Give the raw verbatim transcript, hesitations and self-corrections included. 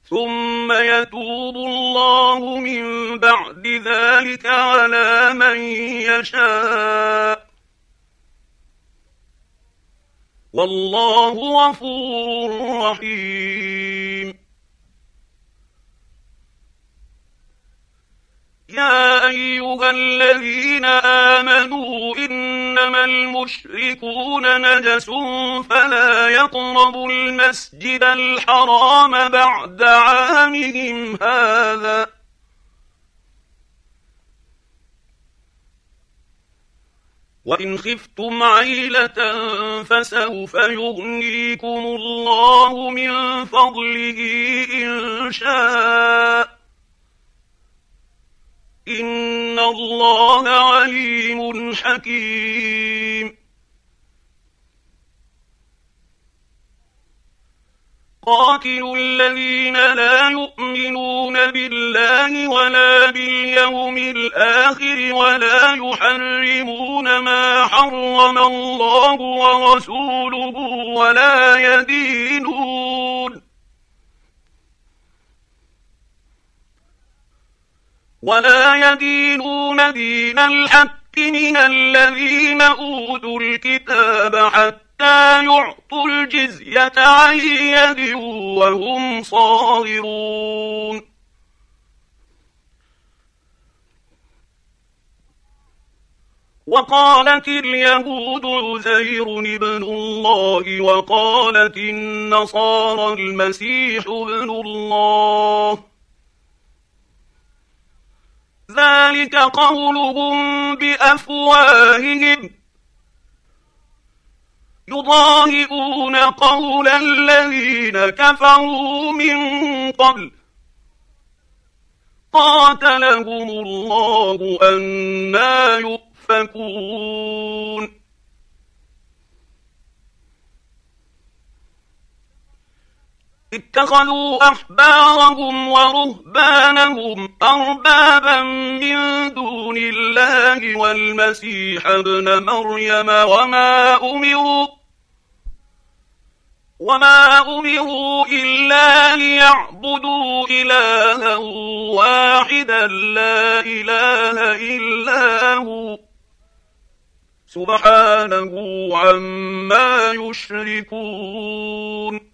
ثم يتوب الله من بعد ذلك على من يشاء والله غفور رحيم. يا أيها الذين آمنوا إنما المشركون نجس فلا يقربوا المسجد الحرام بعد عامهم هذا وإن خفتم عيلة فسوف يغنيكم الله من فضله إن شاء إن الله عليم حكيم. قاتلوا الذين لا يؤمنون بالله ولا باليوم الآخر ولا يحرمون ما حرم الله ورسوله ولا يدينون ولا يدينون دين الحق من الذين أوتوا الكتاب حتى يعطوا الجزية عن يد وهم صاغرون. وقالت اليهود عزير ابن الله وقالت النصارى المسيح ابن الله ذلك قولهم بأفواههم يضاهئون قول الذين كفروا من قبل قاتلهم الله أنى يؤفكون. اتخذوا أحبارهم ورهبانهم أربابا من دون الله والمسيح ابن مريم وما أمروا وما أمروا إلا ليعبدوا إلها واحدا لا إله إلا هو سبحانه عما يشركون.